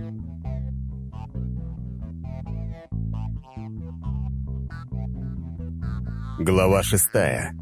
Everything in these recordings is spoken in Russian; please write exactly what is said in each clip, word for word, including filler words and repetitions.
Глава шестая.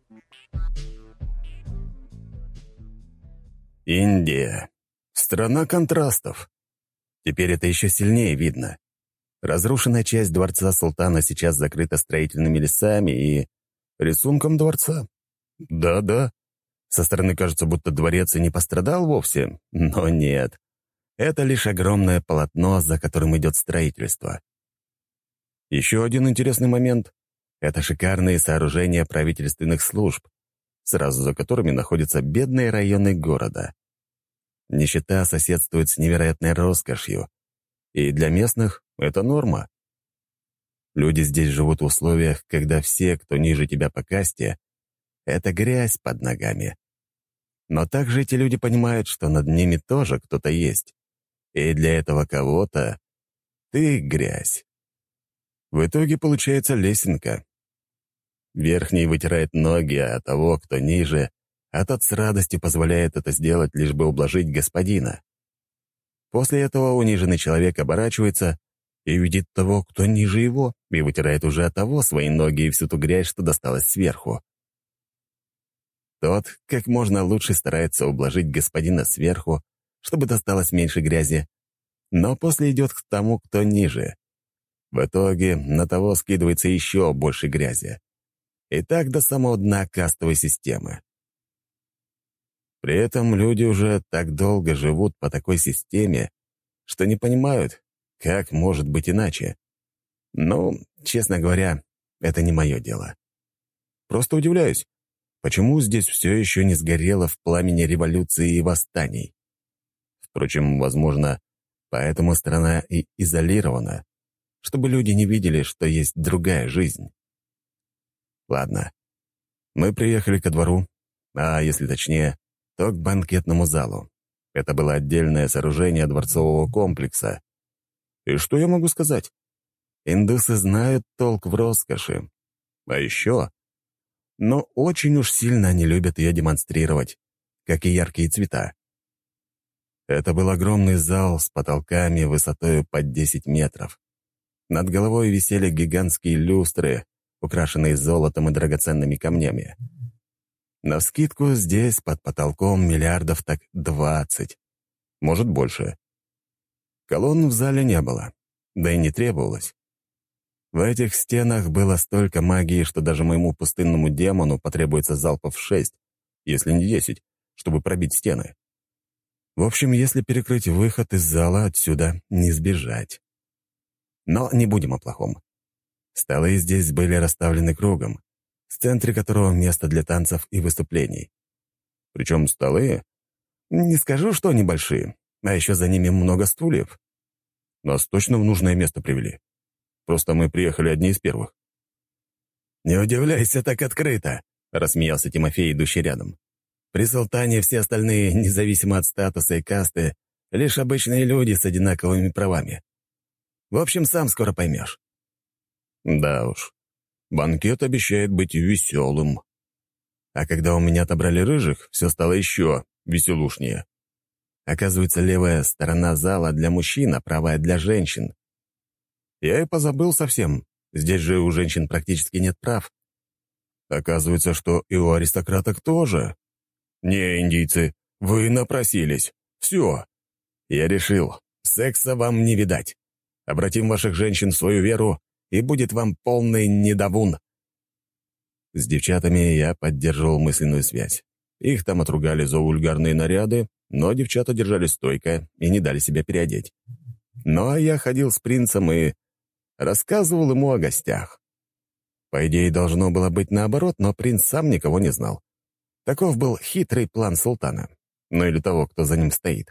Индия. Страна контрастов. Теперь это еще сильнее видно. Разрушенная часть дворца султана сейчас закрыта строительными лесами и рисунком дворца. Да-да. Со стороны кажется, будто дворец и не пострадал вовсе, но нет. Это лишь огромное полотно, за которым идет строительство. Еще один интересный момент — это шикарные сооружения правительственных служб, сразу за которыми находятся бедные районы города. Нищета соседствует с невероятной роскошью, и для местных это норма. Люди здесь живут в условиях, когда все, кто ниже тебя по касте, — это грязь под ногами. Но также эти люди понимают, что над ними тоже кто-то есть, и для этого кого-то ты — грязь. В итоге получается лесенка. Верхний вытирает ноги, а того, кто ниже, а тот с радостью позволяет это сделать, лишь бы ублажить господина. После этого униженный человек оборачивается и видит того, кто ниже его, и вытирает уже от того свои ноги и всю ту грязь, что досталась сверху. Тот как можно лучше старается ублажить господина сверху, чтобы досталось меньше грязи, но после идет к тому, кто ниже. В итоге на того скидывается еще больше грязи. И так до самого дна кастовой системы. При этом люди уже так долго живут по такой системе, что не понимают, как может быть иначе. Ну, честно говоря, это не мое дело. Просто удивляюсь, почему здесь все еще не сгорело в пламени революции и восстаний. Впрочем, возможно, поэтому страна и изолирована, чтобы люди не видели, что есть другая жизнь. Ладно, мы приехали ко двору, а если точнее, то к банкетному залу. Это было отдельное сооружение дворцового комплекса. И что я могу сказать? Индусы знают толк в роскоши. А еще... Но очень уж сильно они любят ее демонстрировать, как и яркие цвета. Это был огромный зал с потолками высотой под десять метров. Над головой висели гигантские люстры, украшенные золотом и драгоценными камнями. Навскидку здесь под потолком миллиардов так двадцать, может больше. Колонн в зале не было, да и не требовалось. В этих стенах было столько магии, что даже моему пустынному демону потребуется залпов шесть, если не десять, чтобы пробить стены. В общем, если перекрыть выход из зала, отсюда не сбежать. Но не будем о плохом. Столы здесь были расставлены кругом, в центре которого место для танцев и выступлений. Причем столы, не скажу, что небольшие, а еще за ними много стульев. Нас точно в нужное место привели. Просто мы приехали одни из первых. «Не удивляйся так открыто», — рассмеялся Тимофей, идущий рядом. «При султане все остальные, независимо от статуса и касты, лишь обычные люди с одинаковыми правами. В общем, сам скоро поймешь». Да уж, банкет обещает быть веселым. А когда у меня отобрали рыжих, все стало еще веселушнее. Оказывается, левая сторона зала для мужчин, а правая для женщин. Я и позабыл совсем. Здесь же у женщин практически нет прав. Оказывается, что и у аристократок тоже. Не, индийцы, вы напросились. Все. Я решил, секса вам не видать. Обратим ваших женщин в свою веру, и будет вам полный недовун. С девчатами я поддерживал мысленную связь. Их там отругали за вульгарные наряды, но девчата держались стойко и не дали себя переодеть. Но я ходил с принцем и рассказывал ему о гостях. По идее, должно было быть наоборот, но принц сам никого не знал. Таков был хитрый план султана, ну или того, кто за ним стоит.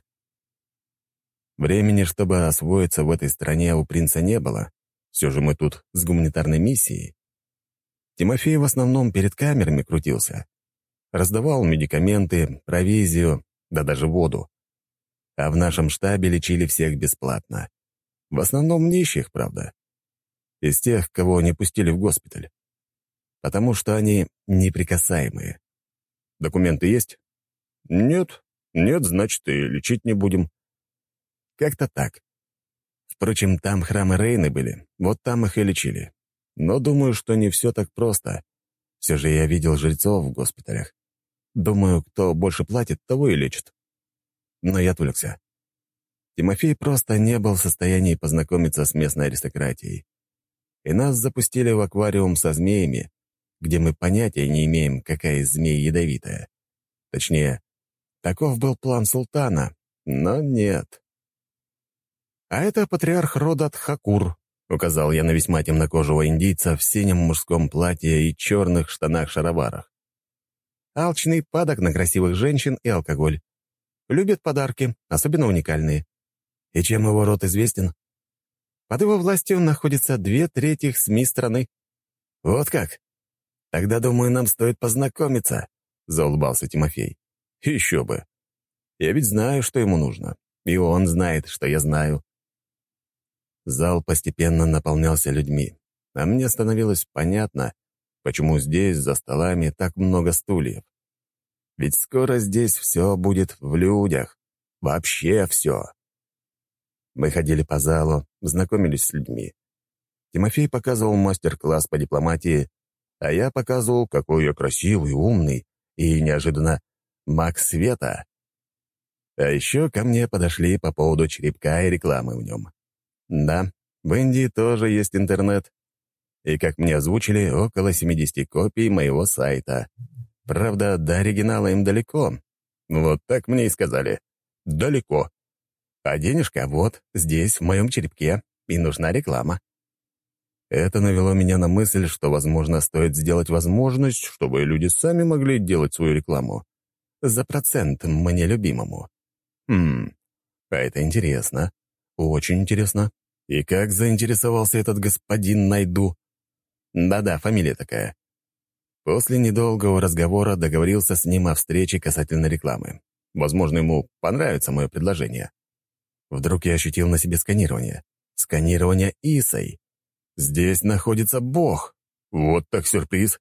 Времени, чтобы освоиться в этой стране, у принца не было. Все же мы тут с гуманитарной миссией. Тимофей в основном перед камерами крутился. Раздавал медикаменты, провизию, да даже воду. А в нашем штабе лечили всех бесплатно. В основном нищих, правда. Из тех, кого не пустили в госпиталь. Потому что они неприкасаемые. Документы есть? Нет. Нет, значит, и лечить не будем. Как-то так. Впрочем, там храмы Рейны были, вот там их и лечили. Но думаю, что не все так просто. Все же я видел жильцов в госпиталях. Думаю, кто больше платит, того и лечит. Но я отвлекся. Тимофей просто не был в состоянии познакомиться с местной аристократией. И нас запустили в аквариум со змеями, где мы понятия не имеем, какая из змей ядовитая. Точнее, таков был план султана, но нет. «А это патриарх рода Тхакур», — указал я на весьма темнокожего индийца в синем мужском платье и черных штанах-шароварах. «Алчный, падок на красивых женщин и алкоголь. Любит подарки, особенно уникальные. И чем его род известен? Под его властью находится две трети СМИ страны». «Вот как? Тогда, думаю, нам стоит познакомиться», — заулыбался Тимофей. «Еще бы. Я ведь знаю, что ему нужно. И он знает, что я знаю». Зал постепенно наполнялся людьми, а мне становилось понятно, почему здесь за столами так много стульев. Ведь скоро здесь все будет в людях. Вообще все. Мы ходили по залу, знакомились с людьми. Тимофей показывал мастер-класс по дипломатии, а я показывал, какой я красивый, умный и, неожиданно, маг света. А еще ко мне подошли по поводу черепка и рекламы в нем. Да, в Индии тоже есть интернет. И, как мне озвучили, около семидесяти копий моего сайта. Правда, до оригинала им далеко. Вот так мне и сказали. Далеко. А денежка вот здесь, в моем черепке, и нужна реклама. Это навело меня на мысль, что, возможно, стоит сделать возможность, чтобы люди сами могли делать свою рекламу. За процент мне любимому. Хм, а это интересно. Очень интересно. И как заинтересовался этот господин Найду? Да-да, фамилия такая. После недолгого разговора договорился с ним о встрече касательно рекламы. Возможно, ему понравится мое предложение. Вдруг я ощутил на себе сканирование. Сканирование Исой. Здесь находится Бог. Вот так сюрприз.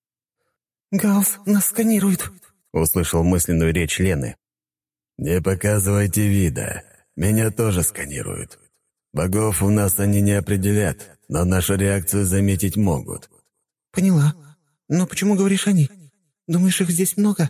«Гаус нас сканирует», — услышал мысленную речь Лены. «Не показывайте вида. Меня тоже сканируют. Богов у нас они не определят, но нашу реакцию заметить могут». «Поняла. Но почему говоришь они? Думаешь, их здесь много?»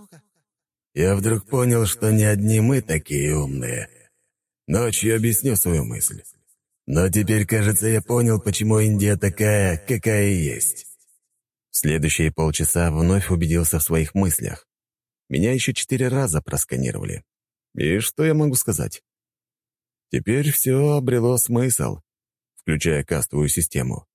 Я вдруг понял, что не одни мы такие умные. Ночью объясню свою мысль. Но теперь, кажется, я понял, почему Индия такая, какая есть. В следующие полчаса вновь убедился в своих мыслях. Меня еще четыре раза просканировали. И что я могу сказать? Теперь все обрело смысл, включая кастовую систему.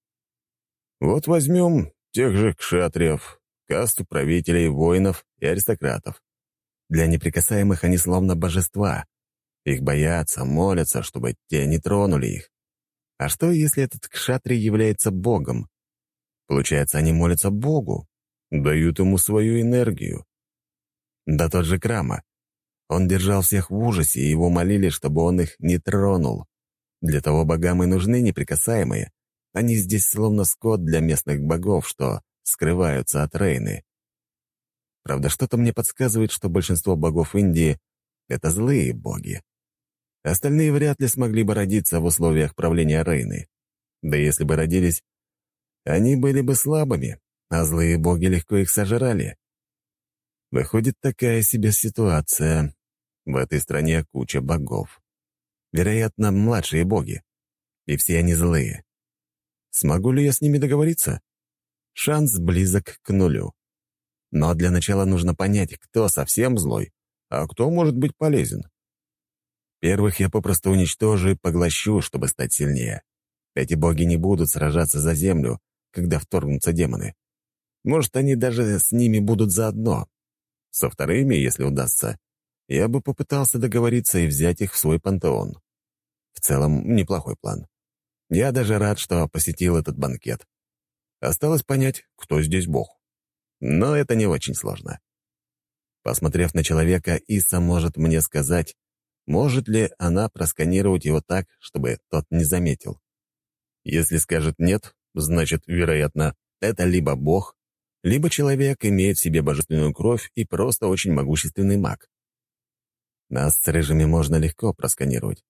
Вот возьмем тех же кшатриев, касту правителей, воинов и аристократов. Для неприкасаемых они словно божества. Их боятся, молятся, чтобы те не тронули их. А что, если этот кшатрий является богом? Получается, они молятся богу, дают ему свою энергию. Да тот же Крама. Он держал всех в ужасе, и его молили, чтобы он их не тронул. Для того богам и нужны неприкасаемые. Они здесь словно скот для местных богов, что скрываются от Рейны. Правда, что-то мне подсказывает, что большинство богов Индии — это злые боги. Остальные вряд ли смогли бы родиться в условиях правления Рейны. Да если бы родились, они были бы слабыми, а злые боги легко их сожрали. Выходит, такая себе ситуация. В этой стране куча богов. Вероятно, младшие боги. И все они злые. Смогу ли я с ними договориться? Шанс близок к нулю. Но для начала нужно понять, кто совсем злой, а кто может быть полезен. Первых я попросту уничтожу и поглощу, чтобы стать сильнее. Эти боги не будут сражаться за землю, когда вторгнутся демоны. Может, они даже с ними будут заодно. Со вторыми, если удастся, я бы попытался договориться и взять их в свой пантеон. В целом, неплохой план. Я даже рад, что посетил этот банкет. Осталось понять, кто здесь бог. Но это не очень сложно. Посмотрев на человека, Иса может мне сказать, может ли она просканировать его так, чтобы тот не заметил. Если скажет «нет», значит, вероятно, это либо бог, либо человек имеет в себе божественную кровь и просто очень могущественный маг. Нас с рыжими можно легко просканировать,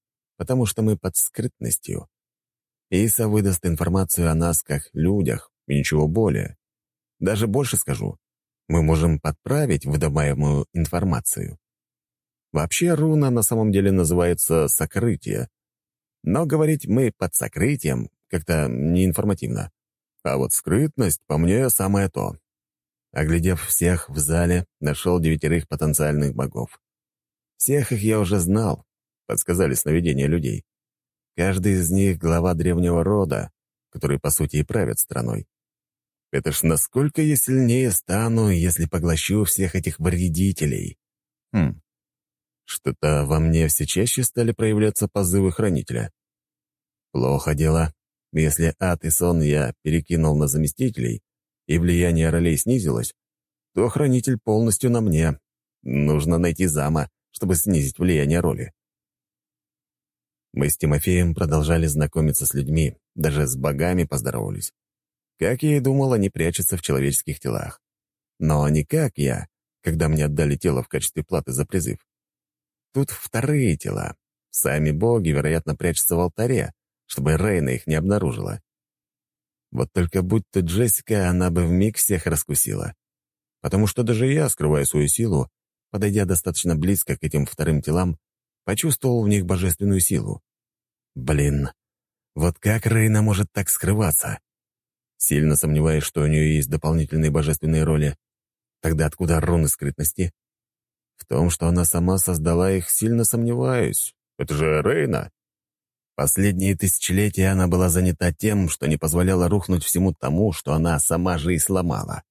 потому что мы под скрытностью. Иса выдаст информацию о нас как людях, и ничего более. Даже больше скажу, мы можем подправить выдаваемую информацию. Вообще руна на самом деле называется «сокрытие», но говорить мы под сокрытием как-то неинформативно. А вот скрытность, по мне, самое то. Оглядев всех в зале, нашел девятерых потенциальных богов. Всех их я уже знал, подсказали сновидения людей. Каждый из них — глава древнего рода, который, по сути, и правит страной. Это ж насколько я сильнее стану, если поглощу всех этих вредителей. Хм. Что-то во мне все чаще стали проявляться позывы хранителя. Плохо дело. Если ад и сон я перекинул на заместителей, и влияние ролей снизилось, то хранитель полностью на мне. Нужно найти зама, чтобы снизить влияние роли. Мы с Тимофеем продолжали знакомиться с людьми, даже с богами поздоровались. Как я и думал, они прячутся в человеческих телах. Но не как я, когда мне отдали тело в качестве платы за призыв. Тут вторые тела. Сами боги, вероятно, прячутся в алтаре, чтобы Рейна их не обнаружила. Вот только будь то Джессика, она бы вмиг всех раскусила. Потому что даже я, скрывая свою силу, подойдя достаточно близко к этим вторым телам, почувствовал в них божественную силу. Блин, вот как Рейна может так скрываться? Сильно сомневаюсь, что у нее есть дополнительные божественные роли. Тогда откуда руны скрытности? В том, что она сама создала их, сильно сомневаюсь. Это же Рейна. Последние тысячелетия она была занята тем, что не позволяла рухнуть всему тому, что она сама же и сломала.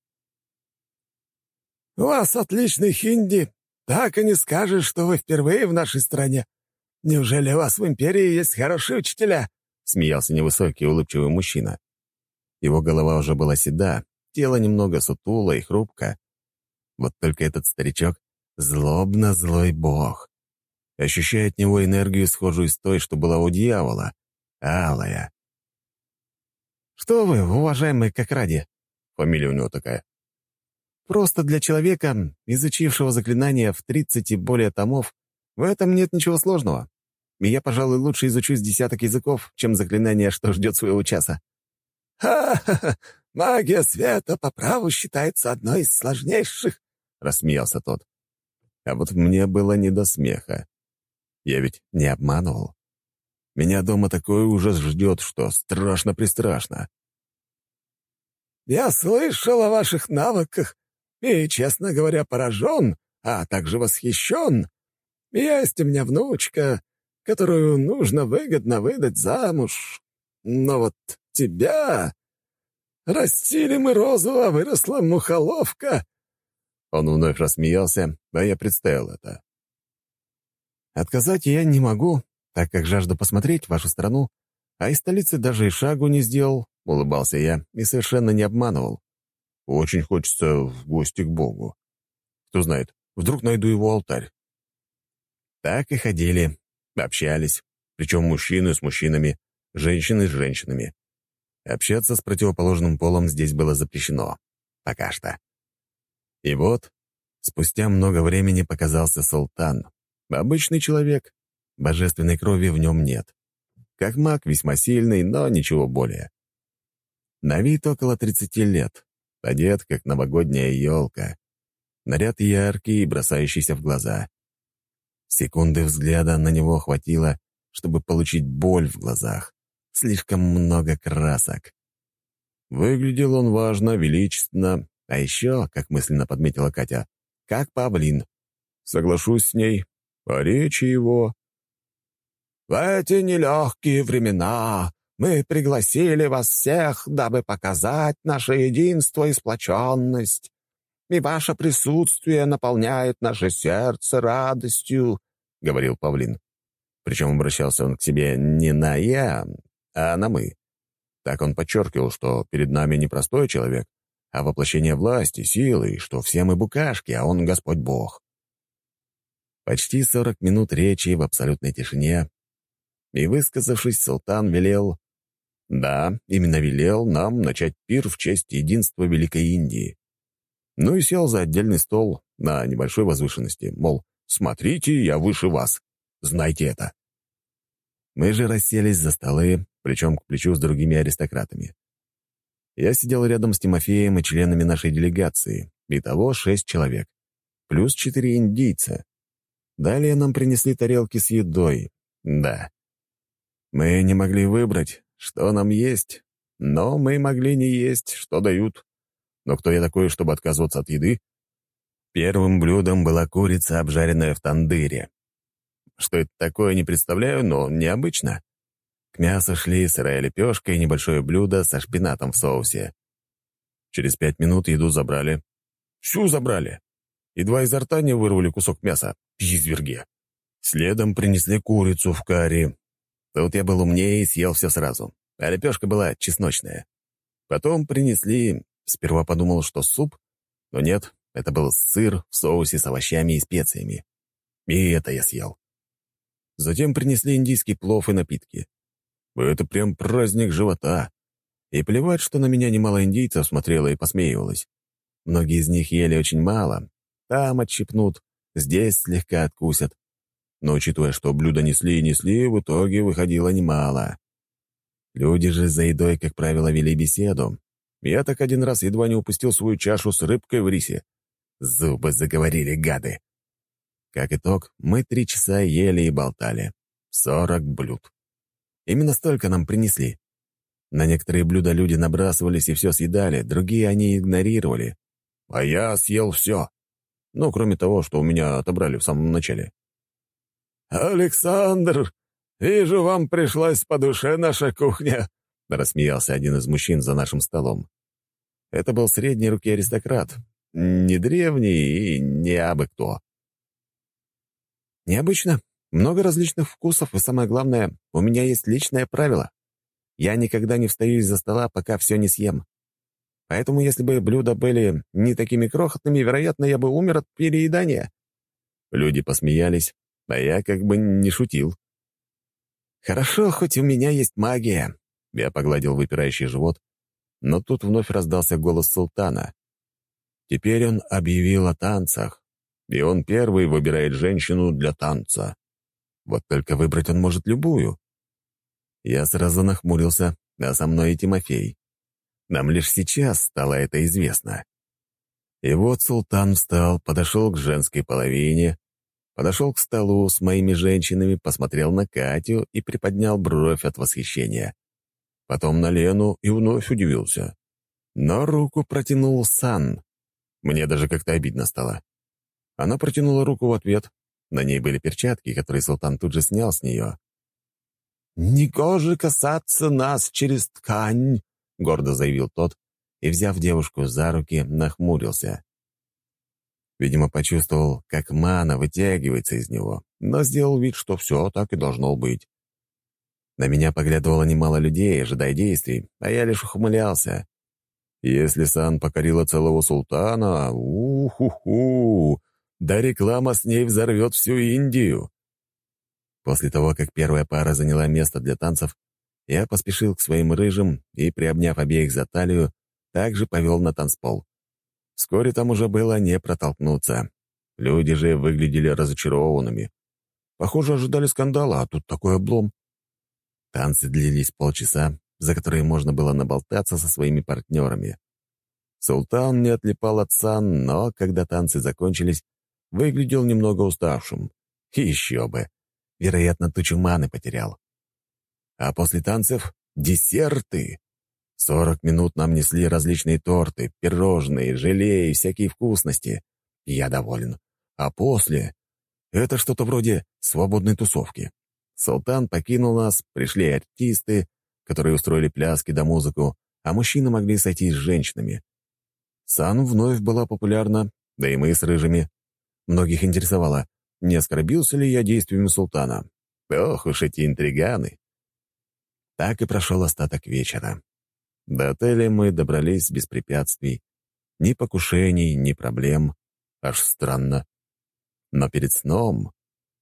«У вас отличный хинди. Так и не скажешь, что вы впервые в нашей стране. Неужели у вас в империи есть хорошие учителя?» — смеялся невысокий улыбчивый мужчина. Его голова уже была седа, тело немного сутуло и хрупко. Вот только этот старичок — злобно-злой бог. Ощущаю от него энергию, схожую с той, что была у дьявола. Алая. «Что вы, уважаемый Кокради?» Фамилия у него такая. «Просто для человека, изучившего заклинания в тридцать и более томов, в этом нет ничего сложного. И я, пожалуй, лучше изучу с десяток языков, чем заклинание, что ждет своего часа». «Ха-ха-ха! Магия света по праву считается одной из сложнейших», — рассмеялся тот. А вот мне было не до смеха. Я ведь не обманывал. Меня дома такой ужас ждет, что страшно-пристрашно. «Я слышал о ваших навыках и, честно говоря, поражен, а также восхищен. Есть у меня внучка, которую нужно выгодно выдать замуж. Но вот тебя... Растили мы розу, а выросла мухоловка». Он вновь рассмеялся, а я представил это. «Отказать я не могу, так как жажду посмотреть вашу страну, а из столицы даже и шагу не сделал», — улыбался я и совершенно не обманывал. Очень хочется в гости к Богу. Кто знает, вдруг найду его алтарь. Так и ходили, общались, причем мужчины с мужчинами, женщины с женщинами. Общаться с противоположным полом здесь было запрещено. Пока что. И вот, спустя много времени показался султан. Обычный человек. Божественной крови в нем нет. Как маг весьма сильный, но ничего более. На вид около тридцати лет. Одет, как новогодняя елка. Наряд яркий и бросающийся в глаза. Секунды взгляда на него хватило, чтобы получить боль в глазах. Слишком много красок. Выглядел он важно, величественно, а еще, как мысленно подметила Катя, как павлин. Соглашусь с ней, а речи его... «В эти нелегкие времена мы пригласили вас всех, дабы показать наше единство и сплоченность, и ваше присутствие наполняет наше сердце радостью», — говорил павлин. Причем обращался он к себе не на «я», а на «мы». Так он подчеркивал, что перед нами не простой человек, а воплощение власти, силы, и что все мы букашки, а он Господь Бог. Почти сорок минут речи в абсолютной тишине, и, высказавшись, султан велел, да, именно велел нам начать пир в честь единства Великой Индии. Ну и сел за отдельный стол на небольшой возвышенности, мол, смотрите, я выше вас, знайте это. Мы же расселись за столы, плечом к плечу с другими аристократами. Я сидел рядом с Тимофеем и членами нашей делегации, итого шесть человек, плюс четыре индийца. Далее нам принесли тарелки с едой. Да. Мы не могли выбрать, что нам есть, но мы могли не есть, что дают. Но кто я такой, чтобы отказываться от еды? Первым блюдом была курица, обжаренная в тандыре. Что это такое, не представляю, но необычно. К мясу шли сырая лепешка и небольшое блюдо со шпинатом в соусе. Через пять минут еду забрали. Всю забрали. Едва изо рта не вырвали кусок мяса. Изверги. Следом принесли курицу в карри. Тут я был умнее и съел все сразу. А лепешка была чесночная. Потом принесли... Сперва подумал, что суп, но нет, это был сыр в соусе с овощами и специями. И это я съел. Затем принесли индийский плов и напитки. Это прям праздник живота. И плевать, что на меня немало индийцев смотрело и посмеивалось. Многие из них ели очень мало. Там отщипнут, здесь слегка откусят. Но учитывая, что блюда несли и несли, в итоге выходило немало. Люди же за едой, как правило, вели беседу. Я так один раз едва не упустил свою чашу с рыбкой в рисе. Зубы заговорили, гады. Как итог, мы три часа ели и болтали. Сорок блюд. Именно столько нам принесли. На некоторые блюда люди набрасывались и все съедали, другие они игнорировали. А я съел все. Ну, кроме того, что у меня отобрали в самом начале. «Александр, вижу, вам пришлась по душе наша кухня», — рассмеялся один из мужчин за нашим столом. Это был средней руки аристократ. Не древний и не абы кто. Необычно. Много различных вкусов, и самое главное, у меня есть личное правило. Я никогда не встаю из-за стола, пока все не съем. Поэтому, если бы блюда были не такими крохотными, вероятно, я бы умер от переедания». Люди посмеялись, а я как бы не шутил. «Хорошо, хоть у меня есть магия». Я погладил выпирающий живот, но тут вновь раздался голос султана. Теперь он объявил о танцах, и он первый выбирает женщину для танца. Вот только выбрать он может любую. Я сразу нахмурился, а со мной и Тимофей. Нам лишь сейчас стало это известно. И вот султан встал, подошел к женской половине, подошел к столу с моими женщинами, посмотрел на Катю и приподнял бровь от восхищения. Потом на Лену и вновь удивился. Но руку протянул Сан. Мне даже как-то обидно стало. Она протянула руку в ответ. На ней были перчатки, которые султан тут же снял с нее. «Негоже касаться нас через ткань», — гордо заявил тот, и, взяв девушку за руки, нахмурился. Видимо, почувствовал, как мана вытягивается из него, но сделал вид, что все так и должно быть. На меня поглядывало немало людей, ожидая действий, а я лишь ухмылялся. Если Сан покорила целого султана, уху-ху, да реклама с ней взорвет всю Индию. После того, как первая пара заняла место для танцев, я поспешил к своим рыжим и, приобняв обеих за талию, также повел на танцпол. Вскоре там уже было не протолкнуться. Люди же выглядели разочарованными. Похоже, ожидали скандала, а тут такой облом. Танцы длились полчаса, за которые можно было наболтаться со своими партнерами. Султан не отлипал от Сан, но, когда танцы закончились, выглядел немного уставшим. И еще бы. Вероятно, тучу маны потерял. А после танцев — десерты. Сорок минут нам несли различные торты, пирожные, желе и всякие вкусности. Я доволен. А после — это что-то вроде свободной тусовки. Султан покинул нас, пришли артисты, которые устроили пляски да музыку, а мужчины могли сойтись с женщинами. Сан вновь была популярна, да и мы с рыжими. Многих интересовало, не оскорбился ли я действиями султана. Ох уж эти интриганы. Так и прошел остаток вечера. До отеля мы добрались без препятствий. Ни покушений, ни проблем. Аж странно. Но перед сном...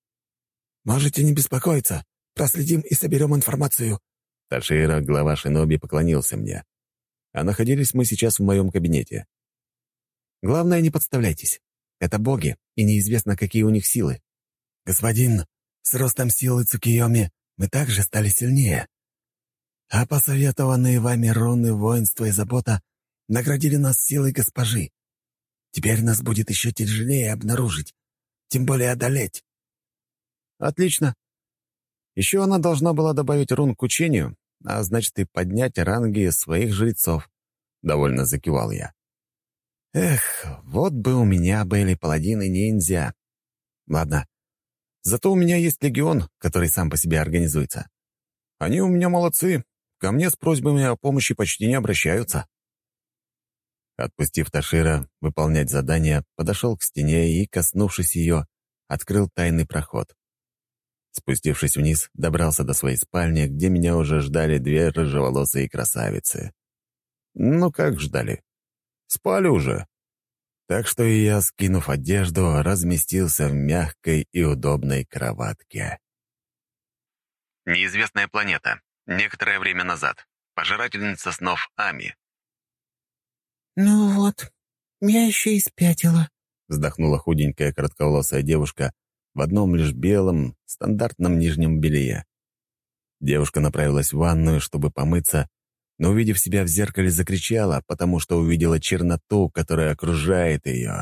«Можете не беспокоиться. Проследим и соберем информацию». Ташира, глава шиноби, поклонился мне. А находились мы сейчас в моем кабинете. «Главное, не подставляйтесь. Это боги, и неизвестно, какие у них силы». «Господин, с ростом силы Цукиоми мы также стали сильнее. А посоветованные вами руны, воинство и забота наградили нас силой госпожи. Теперь нас будет еще тяжелее обнаружить, тем более одолеть». «Отлично. Еще она должна была добавить рун к учению, а значит и поднять ранги своих жрецов», — довольно закивал я. «Эх, вот бы у меня были паладины-ниндзя. Ладно, зато у меня есть легион, который сам по себе организуется. Они у меня молодцы, ко мне с просьбами о помощи почти не обращаются». Отпустив Ташира выполнять задание, подошел к стене и, коснувшись ее, открыл тайный проход. Спустившись вниз, добрался до своей спальни, где меня уже ждали две рыжеволосые красавицы. Ну как ждали? Спали уже. Так что и я, скинув одежду, разместился в мягкой и удобной кроватке. Неизвестная планета. Некоторое время назад. Пожирательница снов Ами. «Ну вот, я еще и спятила», — вздохнула худенькая коротколосая девушка в одном лишь белом, стандартном нижнем белье. Девушка направилась в ванную, чтобы помыться, но, увидев себя в зеркале, закричала, потому что увидела черноту, которая окружает ее.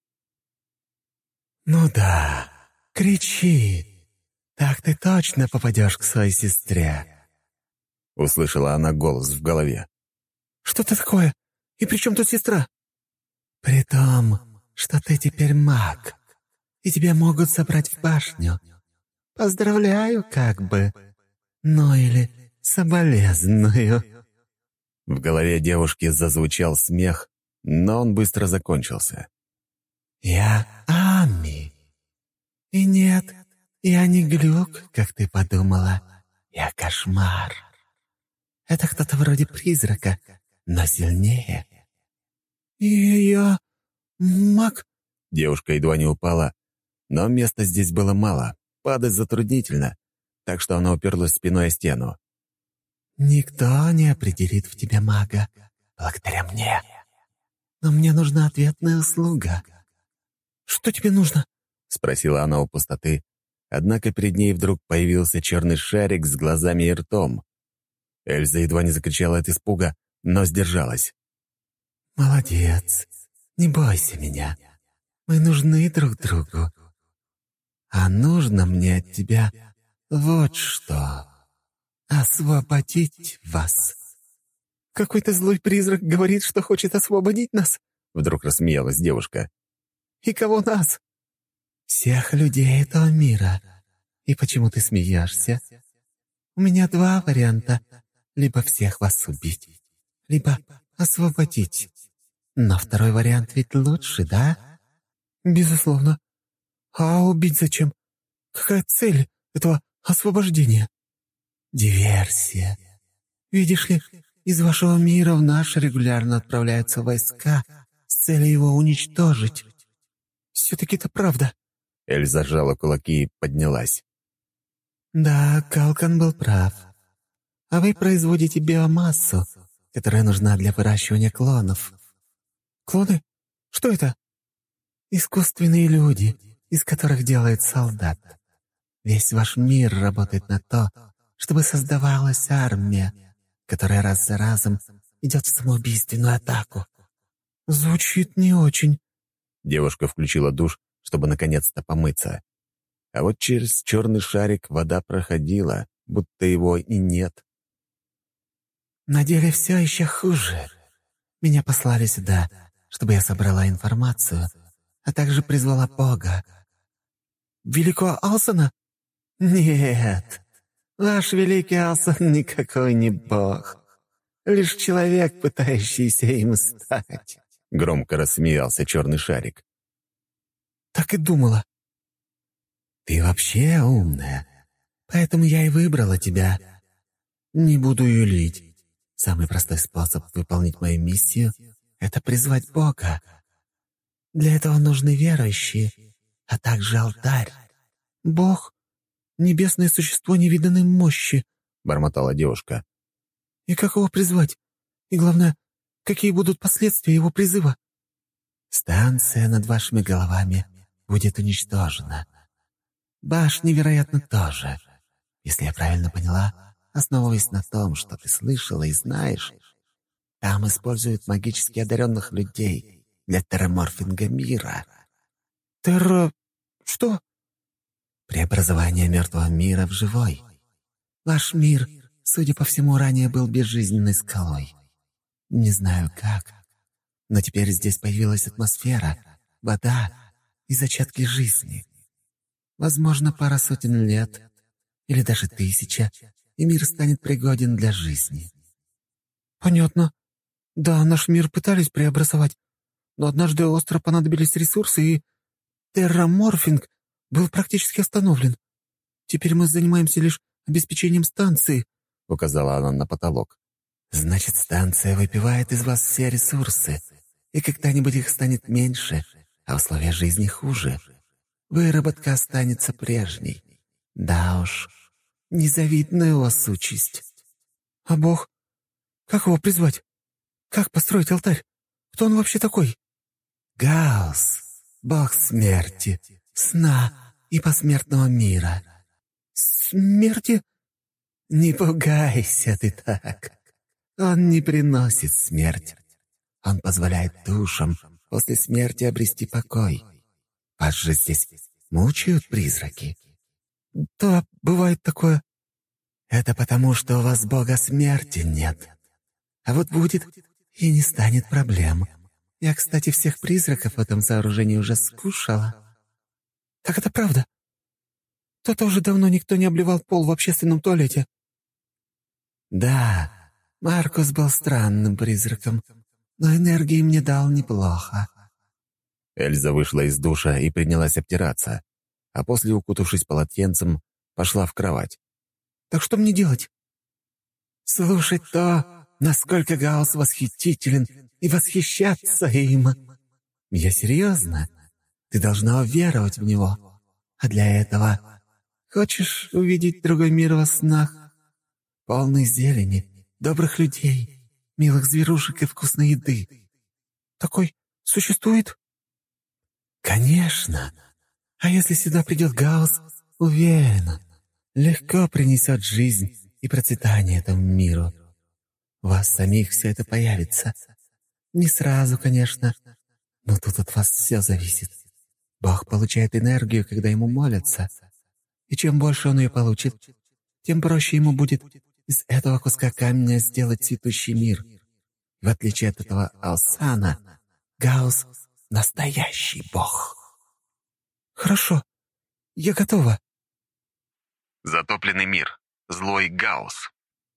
«Ну да, кричи. Так ты точно попадешь к своей сестре», — услышала она голос в голове. «Что это такое? И при чем тут сестра?» «При том, что ты теперь маг, и тебя могут собрать в башню. Поздравляю, как бы. Ну или соболезную». В голове девушки зазвучал смех, но он быстро закончился. «Я Ами. И нет, я не глюк, как ты подумала. Я кошмар. Это кто-то вроде призрака, но сильнее». «И я... маг?» Девушка едва не упала, но места здесь было мало, падать затруднительно, так что она уперлась спиной о стену. «Никто не определит в тебе мага, благодаря мне. Но мне нужна ответная услуга». «Что тебе нужно?» — спросила она у пустоты, однако перед ней вдруг появился черный шарик с глазами и ртом. Эльза едва не закричала от испуга, но сдержалась. «Молодец. Не бойся меня. Мы нужны друг другу. А нужно мне от тебя вот что. Освободить вас». «Какой-то злой призрак говорит, что хочет освободить нас?» Вдруг рассмеялась девушка. «И кого нас?» «Всех людей этого мира. И почему ты смеешься? У меня два варианта. Либо всех вас убить, либо освободить. Но второй вариант ведь лучше, да?» «Безусловно. А убить зачем? Какая цель этого освобождения?» «Диверсия. «Видишь ли, из вашего мира в наш регулярно отправляются войска с целью его уничтожить». «Все-таки это правда». Эльза сжала кулаки и поднялась. «Да, Калкан был прав. А вы производите биомассу, которая нужна для выращивания клонов». «Клоны? Что это?» «Искусственные люди, из которых делают солдат. Весь ваш мир работает на то, чтобы создавалась армия, которая раз за разом идет в самоубийственную атаку». «Звучит не очень». Девушка включила душ, чтобы наконец-то помыться. А вот через черный шарик вода проходила, будто его и нет. «На деле все еще хуже. Меня послали сюда, чтобы я собрала информацию, а также призвала Бога». «Великого Алсона?» «Нет, ваш великий Алсон никакой не бог. Лишь человек, пытающийся им стать». Громко рассмеялся черный шарик. «Так и думала». «Ты вообще умная, поэтому я и выбрала тебя. Не буду юлить. Самый простой способ выполнить мою миссию — это призвать Бога. Для этого нужны верующие, а также алтарь». «Бог — небесное существо невиданной мощи», — бормотала девушка. «И как его призвать? И главное, какие будут последствия его призыва?» «Станция над вашими головами будет уничтожена. Башни, вероятно, тоже. Если я правильно поняла, основываясь на том, что ты слышала и знаешь, там используют магически одаренных людей для терраморфинга мира. Терра... что? Преобразование мертвого мира в живой. Ваш мир, судя по всему, ранее был безжизненной скалой. Не знаю как, но теперь здесь появилась атмосфера, вода и зачатки жизни. Возможно, пара сотен лет или даже тысяча, и мир станет пригоден для жизни. Понятно. Да, наш мир пытались преобразовать, но однажды остро понадобились ресурсы, и терраморфинг был практически остановлен. Теперь мы занимаемся лишь обеспечением станции, — указала она на потолок. Значит, станция выпивает из вас все ресурсы, и когда-нибудь их станет меньше, а условия жизни хуже. Выработка останется прежней. Да уж, незавидная у вас участь. А Бог? Как его призвать? Как построить алтарь? Кто он вообще такой? Гаусс, бог смерти, сна и посмертного мира. Смерти? Не пугайся ты так. Он не приносит смерть. Он позволяет душам после смерти обрести покой. Вас же здесь мучают призраки. Да, бывает такое. Это потому, что у вас бога смерти нет. А вот будет, и не станет проблем. Я, кстати, всех призраков в этом сооружении уже скушала. Так это правда? То-то уже давно никто не обливал пол в общественном туалете. Да, Маркус был странным призраком, но энергии мне дал неплохо. Эльза вышла из душа и принялась обтираться, а после, укутавшись полотенцем, пошла в кровать. Так что мне делать? Слушать то, насколько Гаусс восхитителен, и восхищаться им. Я серьезно. Ты должна уверовать в него. А для этого хочешь увидеть другой мир во снах? Полный зелени, добрых людей, милых зверушек и вкусной еды. Такой существует? Конечно. А если сюда придет Гаусс, уверена, легко принесет жизнь и процветание этому миру. У вас самих все это появится. Не сразу, конечно, но тут от вас все зависит. Бог получает энергию, когда ему молятся. И чем больше он ее получит, тем проще ему будет из этого куска камня сделать цветущий мир. В отличие от этого Алсана, Гаусс — настоящий бог. Хорошо, я готова. Затопленный мир. Злой Гаусс.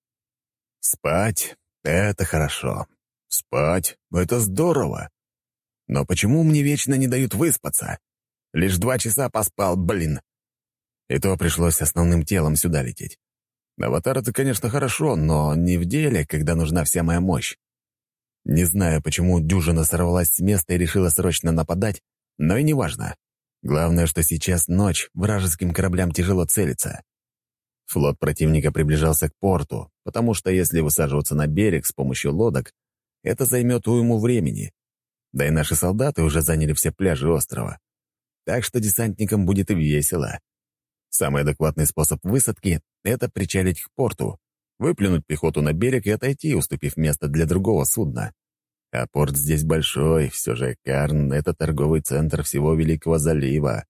Спать — это хорошо. Спать — это здорово. Но почему мне вечно не дают выспаться? Лишь два часа поспал, блин. И то пришлось основным телом сюда лететь. Аватар — это, конечно, хорошо, но не в деле, когда нужна вся моя мощь. Не знаю, почему дюжина сорвалась с места и решила срочно нападать, но и неважно. Главное, что сейчас ночь, вражеским кораблям тяжело целиться. Флот противника приближался к порту, потому что если высаживаться на берег с помощью лодок, это займет уйму времени. Да и наши солдаты уже заняли все пляжи острова. Так что десантникам будет весело. Самый адекватный способ высадки — это причалить к порту, выплюнуть пехоту на берег и отойти, уступив место для другого судна. А порт здесь большой, все же Карн — это торговый центр всего Великого залива.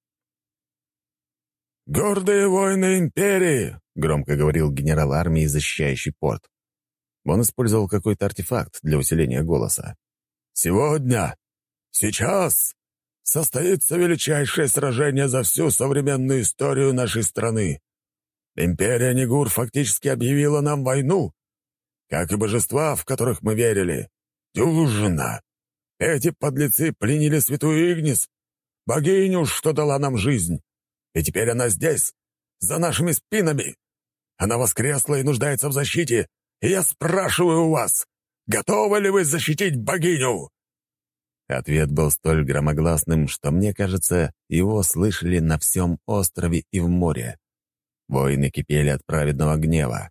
«Гордые воины империи!» — громко говорил генерал армии, защищающий порт. Он использовал какой-то артефакт для усиления голоса. «Сегодня, сейчас состоится величайшее сражение за всю современную историю нашей страны. Империя Нигур фактически объявила нам войну, как и божества, в которых мы верили. Дюжина! Эти подлецы пленили святую Игнис, богиню, что дала нам жизнь. И теперь она здесь, за нашими спинами. Она воскресла и нуждается в защите, и я спрашиваю у вас, готовы ли вы защитить богиню?» Ответ был столь громогласным, что, мне кажется, его слышали на всем острове и в море. Воины кипели от праведного гнева.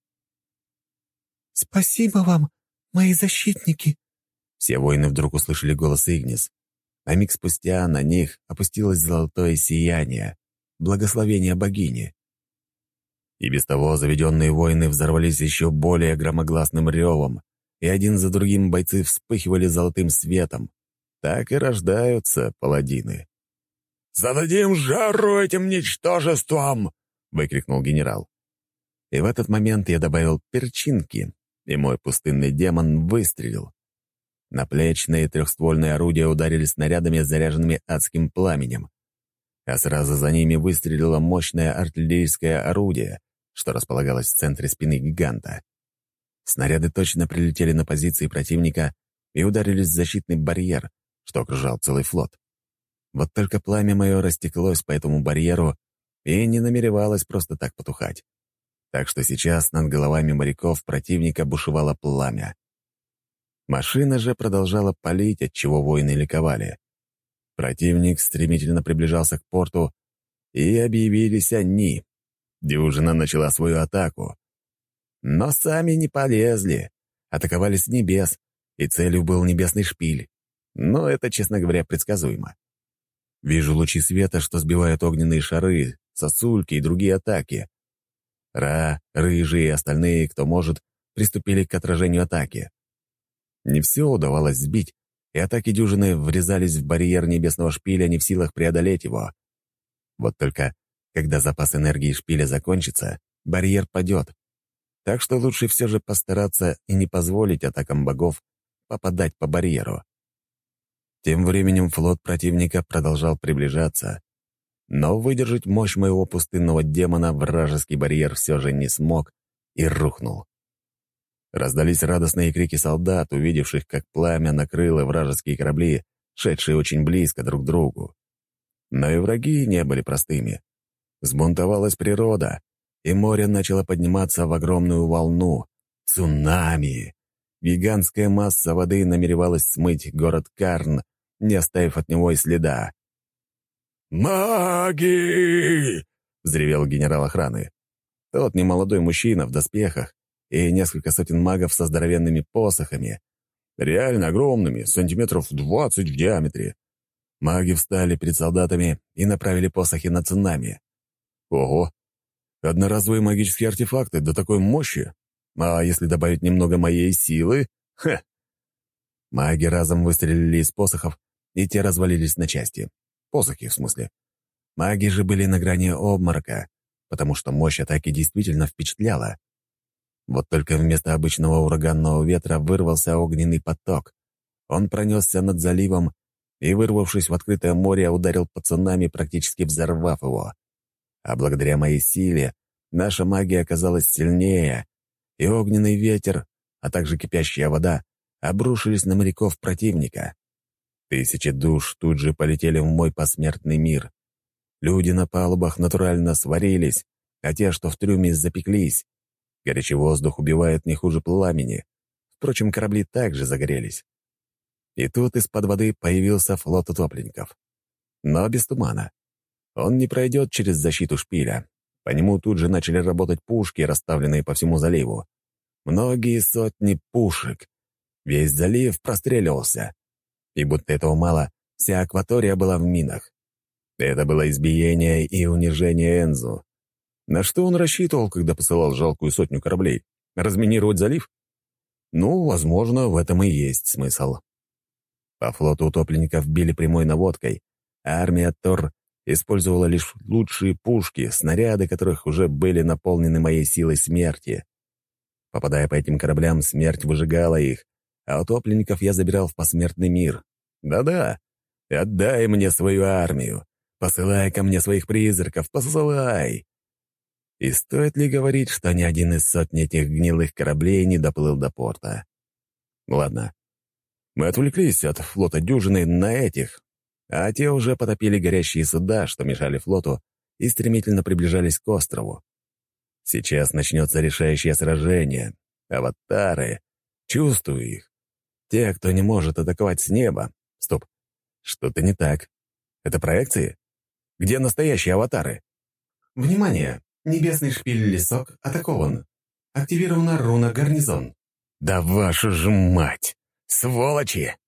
«Спасибо вам, мои защитники!» Все воины вдруг услышали голос Игнис, а миг спустя на них опустилось золотое сияние, благословение богини. И без того заведенные войны взорвались еще более громогласным ревом, и один за другим бойцы вспыхивали золотым светом. Так и рождаются паладины. «Зададим жару этим ничтожествам!» — выкрикнул генерал. И в этот момент я добавил перчинки, и мой пустынный демон выстрелил. Наплечные трехствольные орудия ударили снарядами, заряженными адским пламенем. А сразу за ними выстрелило мощное артиллерийское орудие, что располагалось в центре спины гиганта. Снаряды точно прилетели на позиции противника и ударились в защитный барьер, что окружал целый флот. Вот только пламя мое растеклось по этому барьеру и не намеревалось просто так потухать. Так что сейчас над головами моряков противника бушевало пламя. Машина же продолжала палить, отчего воины ликовали. Противник стремительно приближался к порту, и объявились они. Дюжина начала свою атаку. Но сами не полезли, атаковали с небес, и целью был небесный шпиль. Но это, честно говоря, предсказуемо. Вижу лучи света, что сбивают огненные шары, сосульки и другие атаки. Ра, Рыжий и остальные, кто может, приступили к отражению атаки. Не все удавалось сбить, и атаки дюжины врезались в барьер небесного шпиля, не в силах преодолеть его. Вот только, когда запас энергии шпиля закончится, барьер падет. Так что лучше все же постараться и не позволить атакам богов попадать по барьеру. Тем временем флот противника продолжал приближаться, но выдержать мощь моего пустынного демона вражеский барьер все же не смог и рухнул. Раздались радостные крики солдат, увидевших, как пламя накрыло вражеские корабли, шедшие очень близко друг к другу. Но и враги не были простыми. Взбунтовалась природа, и море начало подниматься в огромную волну — цунами. Гигантская масса воды намеревалась смыть город Карн, не оставив от него и следа. «Маги!» — взревел генерал охраны. Тот немолодой мужчина в доспехах и несколько сотен магов со здоровенными посохами, реально огромными, сантиметров двадцать в диаметре. Маги встали перед солдатами и направили посохи на цунами. Ого! Одноразовые магические артефакты до такой мощи? А если добавить немного моей силы? Ха! Маги разом выстрелили из посохов, и те развалились на части. Посохи, в смысле. Маги же были на грани обморока, потому что мощь атаки действительно впечатляла. Вот только вместо обычного ураганного ветра вырвался огненный поток. Он пронесся над заливом и, вырвавшись в открытое море, ударил по цунами, практически взорвав его. А благодаря моей силе наша магия оказалась сильнее, и огненный ветер, а также кипящая вода обрушились на моряков противника. Тысячи душ тут же полетели в мой посмертный мир. Люди на палубах натурально сварились, а те, что в трюме, запеклись. Горячий воздух убивает не хуже пламени. Впрочем, корабли также загорелись. И тут из-под воды появился флот утопленников. Но без тумана. Он не пройдет через защиту шпиля. По нему тут же начали работать пушки, расставленные по всему заливу. Многие сотни пушек. Весь залив простреливался. И будто этого мало, вся акватория была в минах. Это было избиение и унижение Энзу. На что он рассчитывал, когда посылал жалкую сотню кораблей? Разминировать залив? Ну, возможно, в этом и есть смысл. По флоту утопленников били прямой наводкой, а армия Тор использовала лишь лучшие пушки, снаряды которых уже были наполнены моей силой смерти. Попадая по этим кораблям, смерть выжигала их, а утопленников я забирал в посмертный мир. Да-да, отдай мне свою армию, посылай ко мне своих призраков, посылай. И стоит ли говорить, что ни один из сотни этих гнилых кораблей не доплыл до порта? Ладно, мы отвлеклись от флота дюжины на этих, а те уже потопили горящие суда, что мешали флоту, и стремительно приближались к острову. Сейчас начнется решающее сражение. Аватары. Чувствую их. Те, кто не может атаковать с неба. Стоп. Что-то не так. Это проекции? Где настоящие аватары? Внимание! Небесный шпиль-лесок атакован. Активирована руна «Гарнизон». Да вашу же мать! Сволочи!